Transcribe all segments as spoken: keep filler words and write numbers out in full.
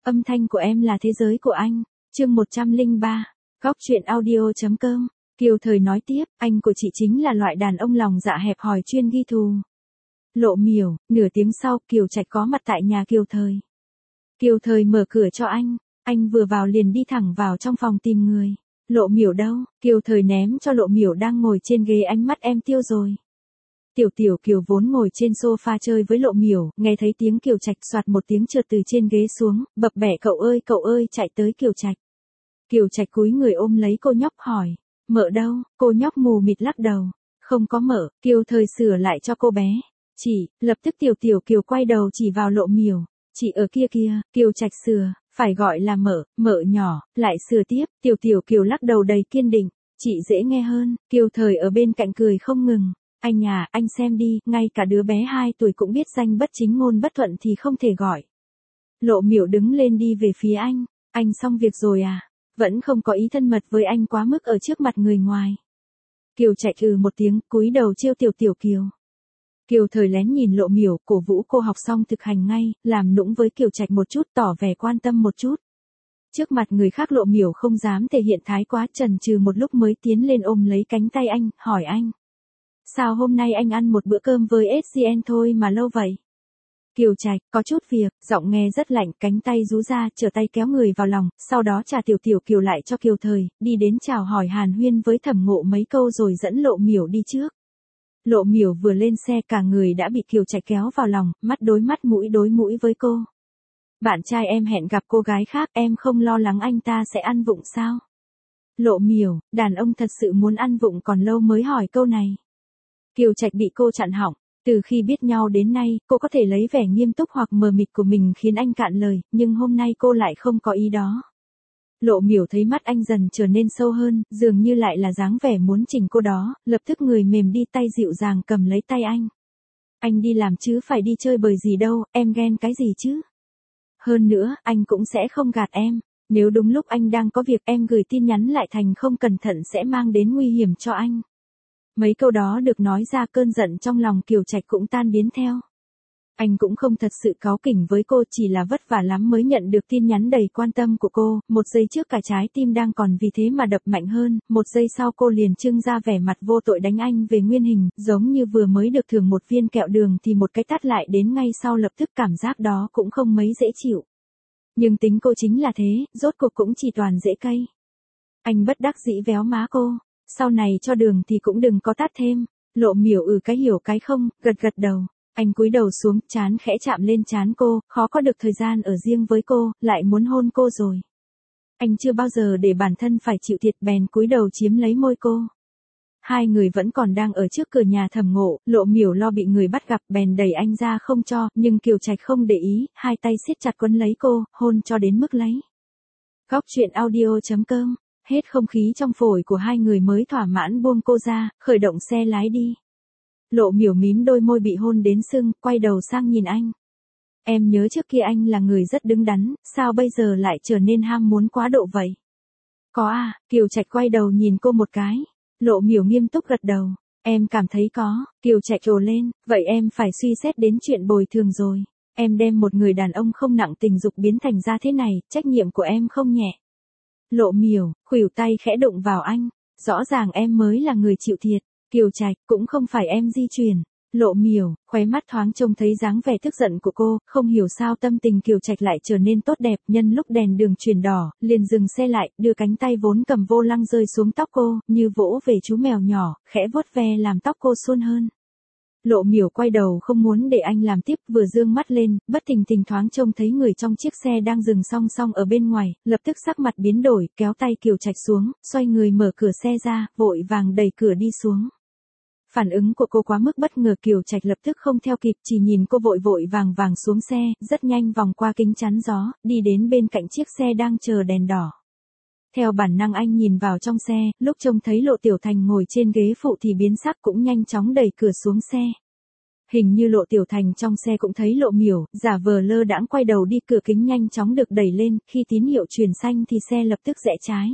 Âm thanh của em là thế giới của anh. Chương một trăm lẻ ba. Góc truyện audio.com. Kiều Thời nói tiếp, anh của chị chính là loại đàn ông lòng dạ hẹp hòi chuyên ghi thù. Lộ Miểu, nửa tiếng sau, Kiều Trạch có mặt tại nhà Kiều Thời. Kiều Thời mở cửa cho anh, anh vừa vào liền đi thẳng vào trong phòng tìm người. Lộ Miểu đâu? Kiều Thời ném cho Lộ Miểu đang ngồi trên ghế ánh mắt em tiêu rồi. Tiểu Tiểu Kiều vốn ngồi trên sofa chơi với Lộ Miểu, nghe thấy tiếng Kiều Trạch soạt một tiếng trượt từ trên ghế xuống, bập bẹ cậu ơi cậu ơi chạy tới Kiều Trạch. Kiều Trạch cúi người ôm lấy cô nhóc hỏi, mợ đâu? Cô nhóc mù mịt lắc đầu, không có mợ. Kiều Thời sửa lại cho cô bé. Chị, lập tức Tiểu Tiểu Kiều quay đầu chỉ vào Lộ Miểu, chị ở kia kia. Kiều Trạch sửa, phải gọi là mợ, mợ nhỏ, lại sửa tiếp. Tiểu Tiểu Kiều lắc đầu đầy kiên định, chị dễ nghe hơn. Kiều Thời ở bên cạnh cười không ngừng. Anh à, anh xem đi, ngay cả đứa bé hai tuổi cũng biết danh bất chính ngôn bất thuận thì không thể gọi. Lộ Miểu đứng lên đi về phía anh, anh xong việc rồi à? Vẫn không có ý thân mật với anh quá mức ở trước mặt người ngoài. Kiều Trạch ừ một tiếng, cúi đầu trêu Tiểu Tiểu Kiều. Kiều Thời lén nhìn Lộ Miểu, cổ vũ cô học xong thực hành ngay, làm nũng với Kiều Trạch một chút, tỏ vẻ quan tâm một chút. Trước mặt người khác Lộ Miểu không dám thể hiện thái quá, chần chừ một lúc mới tiến lên ôm lấy cánh tay anh, hỏi anh. Sao hôm nay anh ăn một bữa cơm với ét giê en thôi mà lâu vậy? Kiều Trạch, có chút việc, giọng nghe rất lạnh, cánh tay rú ra, trở tay kéo người vào lòng, sau đó trả Tiểu Tiểu Kiều lại cho Kiều Thời, đi đến chào hỏi hàn huyên với Thẩm Ngộ mấy câu rồi dẫn Lộ Miểu đi trước. Lộ Miểu vừa lên xe cả người đã bị Kiều Trạch kéo vào lòng, mắt đối mắt mũi đối mũi với cô. Bạn trai em hẹn gặp cô gái khác, em không lo lắng anh ta sẽ ăn vụng sao? Lộ Miểu, đàn ông thật sự muốn ăn vụng còn lâu mới hỏi câu này. Kiều Trạch bị cô chặn họng, từ khi biết nhau đến nay, cô có thể lấy vẻ nghiêm túc hoặc mờ mịt của mình khiến anh cạn lời, nhưng hôm nay cô lại không có ý đó. Lộ Miểu thấy mắt anh dần trở nên sâu hơn, dường như lại là dáng vẻ muốn chỉnh cô đó, lập tức người mềm đi tay dịu dàng cầm lấy tay anh. Anh đi làm chứ phải đi chơi bời gì đâu, em ghen cái gì chứ? Hơn nữa, anh cũng sẽ không gạt em. Nếu đúng lúc anh đang có việc em gửi tin nhắn lại thành không cẩn thận sẽ mang đến nguy hiểm cho anh. Mấy câu đó được nói ra cơn giận trong lòng Kiều Trạch cũng tan biến theo. Anh cũng không thật sự cáu kỉnh với cô, chỉ là vất vả lắm mới nhận được tin nhắn đầy quan tâm của cô, một giây trước cả trái tim đang còn vì thế mà đập mạnh hơn, một giây sau cô liền trưng ra vẻ mặt vô tội đánh anh về nguyên hình, giống như vừa mới được thưởng một viên kẹo đường thì một cái tát lại đến ngay sau, lập tức cảm giác đó cũng không mấy dễ chịu. Nhưng tính cô chính là thế, rốt cuộc cũng chỉ toàn dễ cay. Anh bất đắc dĩ véo má cô, sau này cho đường thì cũng đừng có tát thêm. Lộ Miểu ừ cái hiểu cái không, gật gật đầu. Anh cúi đầu xuống, trán khẽ chạm lên trán cô, khó có được thời gian ở riêng với cô, lại muốn hôn cô rồi. Anh chưa bao giờ để bản thân phải chịu thiệt, bèn cúi đầu chiếm lấy môi cô. Hai người vẫn còn đang ở trước cửa nhà Thẩm Ngộ, Lộ Miểu lo bị người bắt gặp bèn đẩy anh ra không cho, nhưng Kiều Trạch không để ý, hai tay siết chặt quấn lấy cô, hôn cho đến mức lấy. Góc truyện audio.com. Hết không khí trong phổi của hai người mới thỏa mãn buông cô ra, khởi động xe lái đi. Lộ Miểu mím đôi môi bị hôn đến sưng, quay đầu sang nhìn anh. Em nhớ trước kia anh là người rất đứng đắn, sao bây giờ lại trở nên ham muốn quá độ vậy? Có à, Kiều Trạch quay đầu nhìn cô một cái. Lộ Miểu nghiêm túc gật đầu. Em cảm thấy có. Kiều Trạch trồ lên, vậy em phải suy xét đến chuyện bồi thường rồi. Em đem một người đàn ông không nặng tình dục biến thành ra thế này, trách nhiệm của em không nhẹ. Lộ Miểu, khuỷu tay khẽ đụng vào anh. Rõ ràng em mới là người chịu thiệt. Kiều Trạch, cũng không phải em di chuyển. Lộ Miểu, khóe mắt thoáng trông thấy dáng vẻ tức giận của cô, không hiểu sao tâm tình Kiều Trạch lại trở nên tốt đẹp, nhân lúc đèn đường chuyển đỏ, liền dừng xe lại, đưa cánh tay vốn cầm vô lăng rơi xuống tóc cô, như vỗ về chú mèo nhỏ, khẽ vuốt ve làm tóc cô suôn hơn. Lộ Miểu quay đầu không muốn để anh làm tiếp, vừa dương mắt lên, bất thình lình thoáng trông thấy người trong chiếc xe đang dừng song song ở bên ngoài, lập tức sắc mặt biến đổi, kéo tay Kiều Trạch xuống, xoay người mở cửa xe ra, vội vàng đẩy cửa đi xuống. Phản ứng của cô quá mức bất ngờ, Kiều Trạch lập tức không theo kịp, chỉ nhìn cô vội vội vàng vàng xuống xe, rất nhanh vòng qua kính chắn gió, đi đến bên cạnh chiếc xe đang chờ đèn đỏ. Theo bản năng anh nhìn vào trong xe, lúc trông thấy Lộ Tiểu Thành ngồi trên ghế phụ thì biến sắc, cũng nhanh chóng đẩy cửa xuống xe. Hình như Lộ Tiểu Thành trong xe cũng thấy Lộ Miểu, giả vờ lơ đãng quay đầu đi, cửa kính nhanh chóng được đẩy lên, khi tín hiệu truyền xanh thì xe lập tức rẽ trái.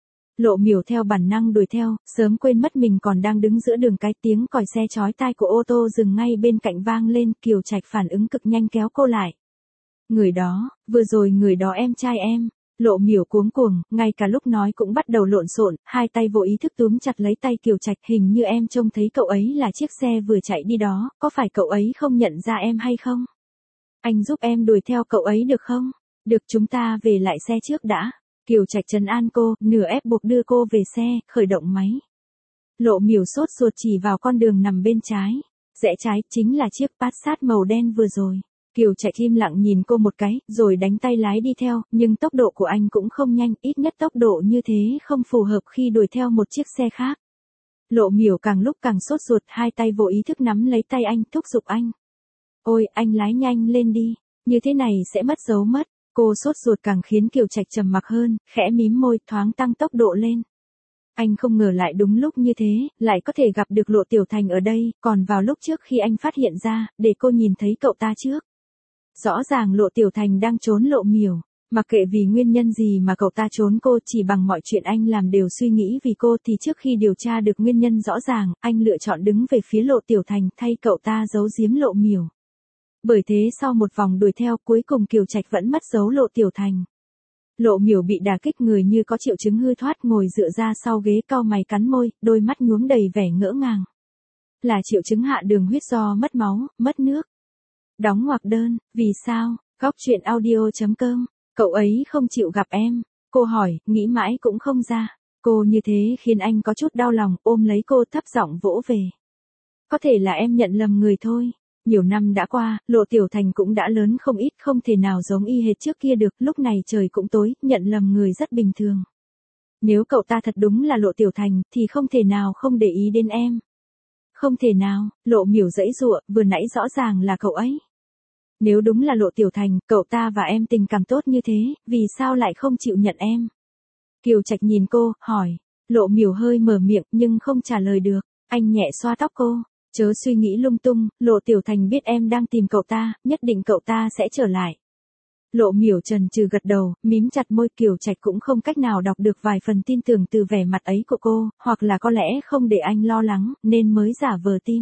Lộ Miểu theo bản năng đuổi theo, sớm quên mất mình còn đang đứng giữa đường, cái tiếng còi xe chói tai của ô tô dừng ngay bên cạnh vang lên, Kiều Trạch phản ứng cực nhanh kéo cô lại. Người đó, vừa rồi người đó em trai em. Lộ Miểu cuống cuồng, ngay cả lúc nói cũng bắt đầu lộn xộn, hai tay vô ý thức túm chặt lấy tay Kiều Trạch, hình như em trông thấy cậu ấy là chiếc xe vừa chạy đi đó, có phải cậu ấy không nhận ra em hay không? Anh giúp em đuổi theo cậu ấy được không? Được, chúng ta về lại xe trước đã. Kiều Trạch trấn an cô, nửa ép buộc đưa cô về xe, khởi động máy. Lộ Miểu sốt ruột chỉ vào con đường nằm bên trái. Rẽ trái, chính là chiếc Passat màu đen vừa rồi. Kiều Trạch im lặng nhìn cô một cái, rồi đánh tay lái đi theo, nhưng tốc độ của anh cũng không nhanh, ít nhất tốc độ như thế không phù hợp khi đuổi theo một chiếc xe khác. Lộ Miểu càng lúc càng sốt ruột, hai tay vô ý thức nắm lấy tay anh, thúc giục anh. Ôi, anh lái nhanh lên đi, như thế này sẽ mất dấu mất. Cô sốt ruột càng khiến Kiều Trạch trầm mặc hơn, khẽ mím môi, thoáng tăng tốc độ lên. Anh không ngờ lại đúng lúc như thế, lại có thể gặp được Lộ Tiểu Thành ở đây, còn vào lúc trước khi anh phát hiện ra, để cô nhìn thấy cậu ta trước. Rõ ràng Lộ Tiểu Thành đang trốn Lộ Miểu, mặc kệ vì nguyên nhân gì mà cậu ta trốn cô, chỉ bằng mọi chuyện anh làm đều suy nghĩ vì cô, thì trước khi điều tra được nguyên nhân rõ ràng, anh lựa chọn đứng về phía Lộ Tiểu Thành thay cậu ta giấu giếm Lộ Miểu. Bởi thế sau một vòng đuổi theo, cuối cùng Kiều Trạch vẫn mất dấu Lộ Tiểu Thành. Lộ Miểu bị đả kích, người như có triệu chứng hư thoát, ngồi dựa ra sau ghế, cau mày cắn môi, đôi mắt nhuốm đầy vẻ ngỡ ngàng. Là triệu chứng hạ đường huyết do mất máu, mất nước. Đóng ngoặc đơn, vì sao? Góc truyện audio chấm com. Cậu ấy không chịu gặp em. Cô hỏi, nghĩ mãi cũng không ra. Cô như thế khiến anh có chút đau lòng, ôm lấy cô thấp giọng vỗ về. Có thể là em nhận lầm người thôi. Nhiều năm đã qua, Lộ Tiểu Thành cũng đã lớn không ít, không thể nào giống y hệt trước kia được, lúc này trời cũng tối, nhận lầm người rất bình thường. Nếu cậu ta thật đúng là Lộ Tiểu Thành, thì không thể nào không để ý đến em. Không thể nào, Lộ Miểu giãy giụa, vừa nãy rõ ràng là cậu ấy. Nếu đúng là Lộ Tiểu Thành, cậu ta và em tình cảm tốt như thế, vì sao lại không chịu nhận em? Kiều Trạch nhìn cô, hỏi. Lộ Miểu hơi mở miệng, nhưng không trả lời được. Anh nhẹ xoa tóc cô. Chớ suy nghĩ lung tung, Lộ Tiểu Thành biết em đang tìm cậu ta, nhất định cậu ta sẽ trở lại. Lộ Miểu chần chừ gật đầu, mím chặt môi. Kiều Trạch cũng không cách nào đọc được vài phần tin tưởng từ vẻ mặt ấy của cô, hoặc là có lẽ không để anh lo lắng, nên mới giả vờ tin.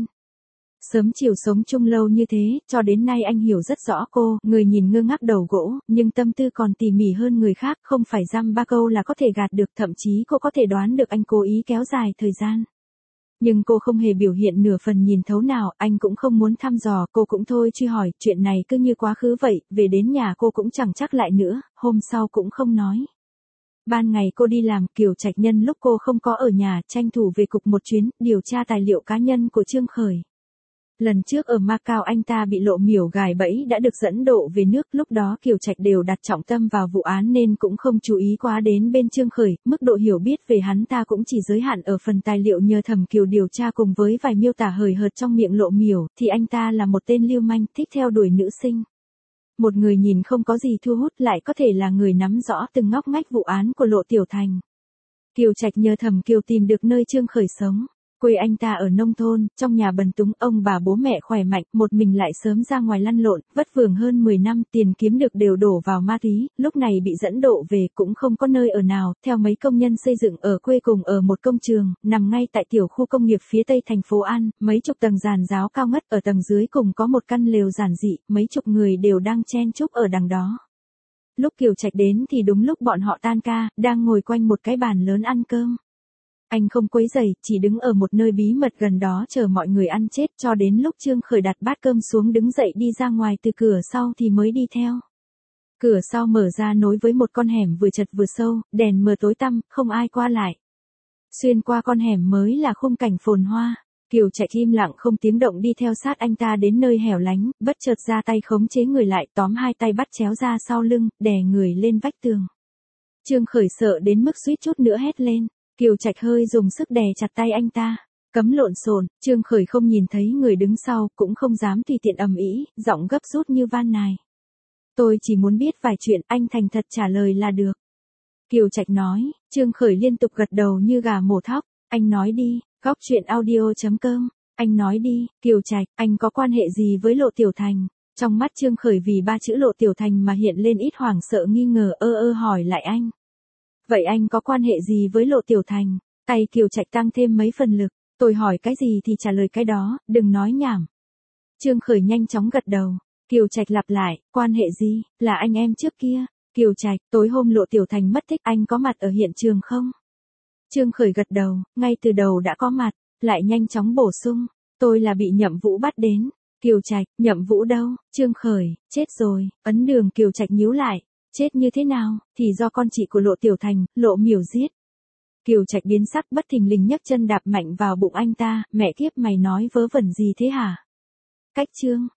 Sớm chiều sống chung lâu như thế, cho đến nay anh hiểu rất rõ cô, người nhìn ngơ ngác đầu gỗ, nhưng tâm tư còn tỉ mỉ hơn người khác, không phải dăm ba câu là có thể gạt được, thậm chí cô có thể đoán được anh cố ý kéo dài thời gian. Nhưng cô không hề biểu hiện nửa phần nhìn thấu nào, anh cũng không muốn thăm dò, cô cũng thôi truy hỏi, chuyện này cứ như quá khứ vậy, về đến nhà cô cũng chẳng chắc lại nữa, hôm sau cũng không nói. Ban ngày cô đi làm, Kiều Trạch nhân lúc cô không có ở nhà, tranh thủ về cục một chuyến, điều tra tài liệu cá nhân của Trương Khởi. Lần trước ở Macau anh ta bị Lộ Miểu gài bẫy đã được dẫn độ về nước, lúc đó Kiều Trạch đều đặt trọng tâm vào vụ án nên cũng không chú ý quá đến bên Trương Khởi, mức độ hiểu biết về hắn ta cũng chỉ giới hạn ở phần tài liệu nhờ Thẩm Kiều điều tra cùng với vài miêu tả hời hợt trong miệng Lộ Miểu, thì anh ta là một tên lưu manh, thích theo đuổi nữ sinh. Một người nhìn không có gì thu hút lại có thể là người nắm rõ từng ngóc ngách vụ án của Lộ Tiểu Thành. Kiều Trạch nhờ Thẩm Kiều tìm được nơi Trương Khởi sống. Quê anh ta ở nông thôn, trong nhà bần túng, ông bà bố mẹ khỏe mạnh, một mình lại sớm ra ngoài lăn lộn, vất vưởng hơn mười năm, tiền kiếm được đều đổ vào ma túy, lúc này bị dẫn độ về cũng không có nơi ở nào, theo mấy công nhân xây dựng ở quê cùng ở một công trường, nằm ngay tại tiểu khu công nghiệp phía tây thành phố An, mấy chục tầng giàn giáo cao ngất, ở tầng dưới cùng có một căn lều giản dị, mấy chục người đều đang chen chúc ở đằng đó. Lúc Kiều Trạch đến thì đúng lúc bọn họ tan ca, đang ngồi quanh một cái bàn lớn ăn cơm. Anh không quấy rầy, chỉ đứng ở một nơi bí mật gần đó chờ mọi người ăn chết, cho đến lúc Trương Khởi đặt bát cơm xuống đứng dậy đi ra ngoài từ cửa sau thì mới đi theo. Cửa sau mở ra nối với một con hẻm vừa chật vừa sâu, đèn mờ tối tăm, không ai qua lại. Xuyên qua con hẻm mới là khung cảnh phồn hoa. Kiều Trạch im lặng không tiếng động đi theo sát anh ta đến nơi hẻo lánh, bất chợt ra tay khống chế người lại, tóm hai tay bắt chéo ra sau lưng, đè người lên vách tường. Trương Khởi sợ đến mức suýt chút nữa hét lên. Kiều Trạch hơi dùng sức đè chặt tay anh ta. Cấm lộn xộn. Trương Khởi không nhìn thấy người đứng sau, cũng không dám tùy tiện ầm ĩ, giọng gấp rút như van nài. Tôi chỉ muốn biết vài chuyện, anh thành thật trả lời là được. Kiều Trạch nói. Trương Khởi liên tục gật đầu như gà mổ thóc. Anh nói đi. Góc truyện audio chấm com. Anh nói đi. Kiều Trạch, anh có quan hệ gì với Lộ Tiểu Thành? Trong mắt Trương Khởi vì ba chữ Lộ Tiểu Thành mà hiện lên ít hoảng sợ nghi ngờ, ơ ơ hỏi lại anh. Vậy anh có quan hệ gì với Lộ Tiểu Thành? Tay Kiều Trạch tăng thêm mấy phần lực. Tôi hỏi cái gì thì trả lời cái đó, đừng nói nhảm. Trương Khởi nhanh chóng gật đầu. Kiều Trạch lặp lại, quan hệ gì, là anh em trước kia. Kiều Trạch, tối hôm Lộ Tiểu Thành mất tích, anh có mặt ở hiện trường không? Trương Khởi gật đầu, ngay từ đầu đã có mặt, lại nhanh chóng bổ sung, tôi là bị Nhậm Vũ bắt đến. Kiều Trạch, Nhậm Vũ đâu? Trương Khởi, chết rồi. Ấn Đường. Kiều Trạch nhíu lại, chết như thế nào, thì do con chị của Lộ Tiểu Thành, Lộ Miểu giết. Kiều Trạch biến sắc, bất thình lình nhấc chân đạp mạnh vào bụng anh ta, mẹ kiếp, mày nói vớ vẩn gì thế hả? Cách Trương